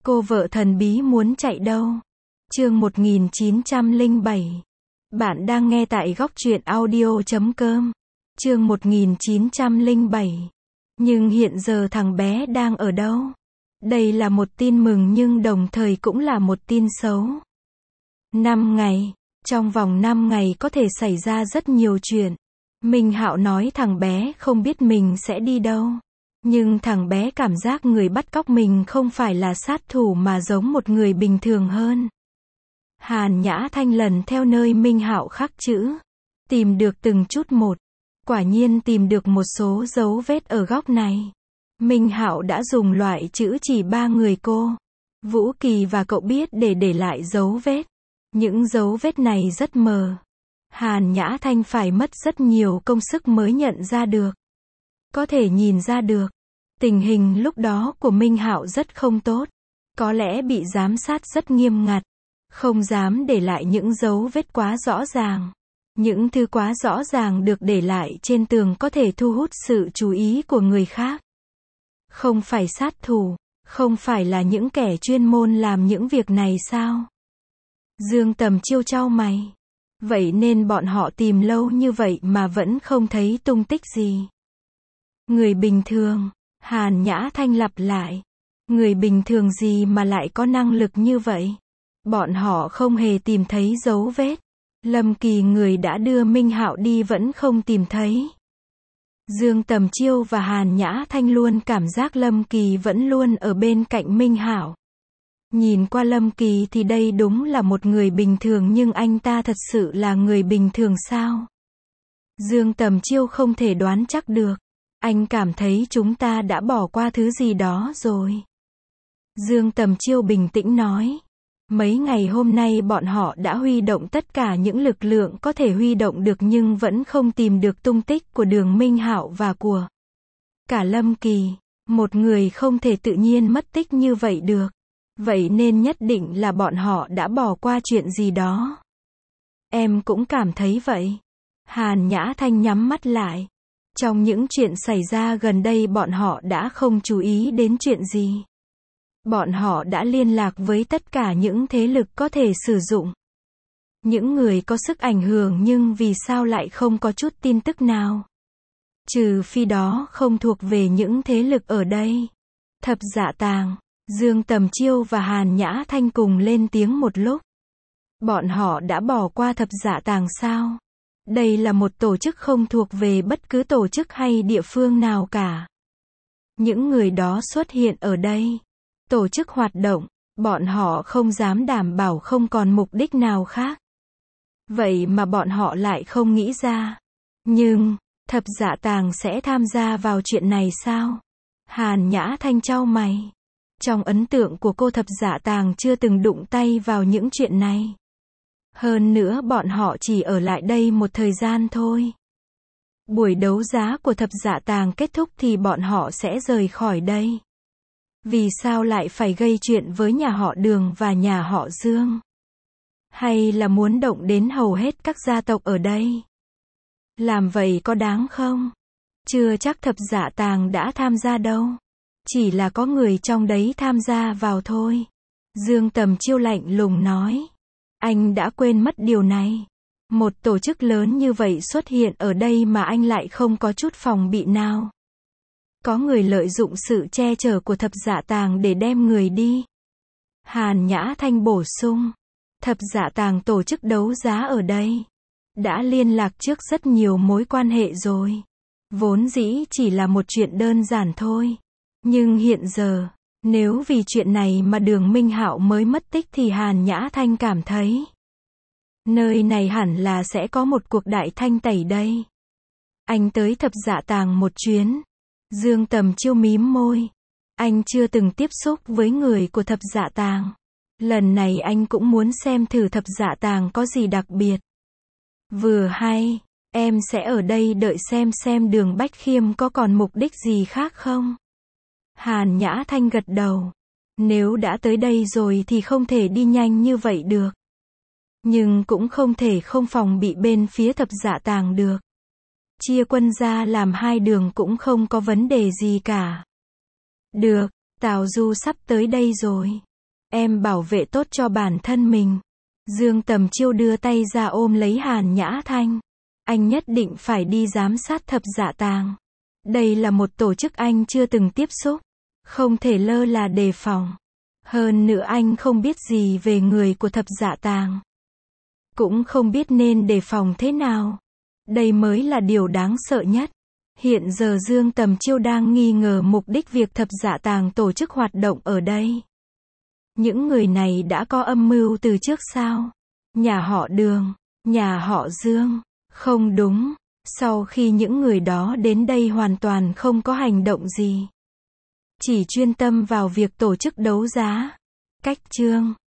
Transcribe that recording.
Cô vợ thần bí muốn chạy đâu? Chương 1907. Bạn đang nghe tại góc truyện audio.com. Chương 1907. Nhưng hiện giờ thằng bé đang ở đâu? Đây là một tin mừng nhưng đồng thời cũng là một tin xấu. 5 ngày. Trong vòng 5 ngày có thể xảy ra rất nhiều chuyện. Minh Hạo nói thằng bé không biết mình sẽ đi đâu. Nhưng thằng bé cảm giác người bắt cóc mình không phải là sát thủ mà giống một người bình thường hơn. Hàn Nhã Thanh lần theo nơi Minh Hạo khắc chữ, tìm được từng chút một. Quả nhiên tìm được một số dấu vết ở góc này. Minh Hạo đã dùng loại chữ chỉ 3 người cô, Vũ Kỳ và cậu biết để lại dấu vết. Những dấu vết này rất mờ. Hàn Nhã Thanh phải mất rất nhiều công sức mới nhận ra được. Có thể nhìn ra được, tình hình lúc đó của Minh Hạo rất không tốt. Có lẽ bị giám sát rất nghiêm ngặt. Không dám để lại những dấu vết quá rõ ràng. Những thứ quá rõ ràng được để lại trên tường có thể thu hút sự chú ý của người khác. Không phải sát thủ, không phải là những kẻ chuyên môn làm những việc này sao? Dương Tầm Chiêu chau mày. Vậy nên bọn họ tìm lâu như vậy mà vẫn không thấy tung tích gì. Người bình thường, Hàn Nhã Thanh lặp lại. Người bình thường gì mà lại có năng lực như vậy? Bọn họ không hề tìm thấy dấu vết. Lâm Kỳ người đã đưa Minh Hạo đi vẫn không tìm thấy. Dương Tầm Chiêu và Hàn Nhã Thanh luôn cảm giác Lâm Kỳ vẫn luôn ở bên cạnh Minh Hạo. Nhìn qua Lâm Kỳ thì đây đúng là một người bình thường nhưng anh ta thật sự là người bình thường sao? Dương Tầm Chiêu không thể đoán chắc được. Anh cảm thấy chúng ta đã bỏ qua thứ gì đó rồi. Dương Tầm Chiêu bình tĩnh nói. Mấy ngày hôm nay bọn họ đã huy động tất cả những lực lượng có thể huy động được nhưng vẫn không tìm được tung tích của Đường Minh Hạo và của cả Lâm Kỳ. Một người không thể tự nhiên mất tích như vậy được. Vậy nên nhất định là bọn họ đã bỏ qua chuyện gì đó. Em cũng cảm thấy vậy. Hàn Nhã Thanh nhắm mắt lại. Trong những chuyện xảy ra gần đây bọn họ đã không chú ý đến chuyện gì. Bọn họ đã liên lạc với tất cả những thế lực có thể sử dụng. Những người có sức ảnh hưởng nhưng vì sao lại không có chút tin tức nào? Trừ phi đó không thuộc về những thế lực ở đây. Thập Dạ Tàng, Dương Tầm Chiêu và Hàn Nhã Thanh cùng lên tiếng một lúc. Bọn họ đã bỏ qua Thập Dạ Tàng sao? Đây là một tổ chức không thuộc về bất cứ tổ chức hay địa phương nào cả. Những người đó xuất hiện ở đây. Tổ chức hoạt động, bọn họ không dám đảm bảo không còn mục đích nào khác. Vậy mà bọn họ lại không nghĩ ra. Nhưng, Thập Dạ Tàng sẽ tham gia vào chuyện này sao? Hàn Nhã Thanh chau mày. Trong ấn tượng của cô Thập Dạ Tàng chưa từng đụng tay vào những chuyện này. Hơn nữa bọn họ chỉ ở lại đây một thời gian thôi. Buổi đấu giá của Thập Dạ Tàng kết thúc thì bọn họ sẽ rời khỏi đây. Vì sao lại phải gây chuyện với nhà họ Đường và nhà họ Dương? Hay là muốn động đến hầu hết các gia tộc ở đây? Làm vậy có đáng không? Chưa chắc Thập Dạ Tàng đã tham gia đâu. Chỉ là có người trong đấy tham gia vào thôi. Dương Tầm Chiêu lạnh lùng nói. Anh đã quên mất điều này. Một tổ chức lớn như vậy xuất hiện ở đây mà anh lại không có chút phòng bị nào. Có người lợi dụng sự che chở của Thập Dạ Tàng để đem người đi. Hàn Nhã Thanh bổ sung. Thập Dạ Tàng tổ chức đấu giá ở đây. Đã liên lạc trước rất nhiều mối quan hệ rồi. Vốn dĩ chỉ là một chuyện đơn giản thôi. Nhưng hiện giờ, nếu vì chuyện này mà Đường Minh Hạo mới mất tích thì Hàn Nhã Thanh cảm thấy. Nơi này hẳn là sẽ có một cuộc đại thanh tẩy đây. Anh tới Thập Dạ Tàng một chuyến. Dương Tầm Chiêu mím môi. Anh chưa từng tiếp xúc với người của Thập Dạ Tàng. Lần này anh cũng muốn xem thử Thập Dạ Tàng có gì đặc biệt. Vừa hay, em sẽ ở đây đợi xem Đường Bách Khiêm có còn mục đích gì khác không? Hàn Nhã Thanh gật đầu. Nếu đã tới đây rồi thì không thể đi nhanh như vậy được. Nhưng cũng không thể không phòng bị bên phía Thập Dạ Tàng được. Chia quân ra làm 2 đường cũng không có vấn đề gì cả. Được, Tào Du sắp tới đây rồi. Em bảo vệ tốt cho bản thân mình. Dương Tầm Chiêu đưa tay ra ôm lấy Hàn Nhã Thanh. Anh nhất định phải đi giám sát Thập Dạ Tàng. Đây là một tổ chức anh chưa từng tiếp xúc. Không thể lơ là đề phòng. Hơn nữa anh không biết gì về người của Thập Dạ Tàng. Cũng không biết nên đề phòng thế nào. Đây mới là điều đáng sợ nhất. Hiện giờ Dương Tầm Chiêu đang nghi ngờ mục đích việc Thập Dạ Tàng tổ chức hoạt động ở đây. Những người này đã có âm mưu từ trước sao? Nhà họ Đường, nhà họ Dương. Không đúng. Sau khi những người đó đến đây hoàn toàn không có hành động gì. Chỉ chuyên tâm vào việc tổ chức đấu giá. Cách chương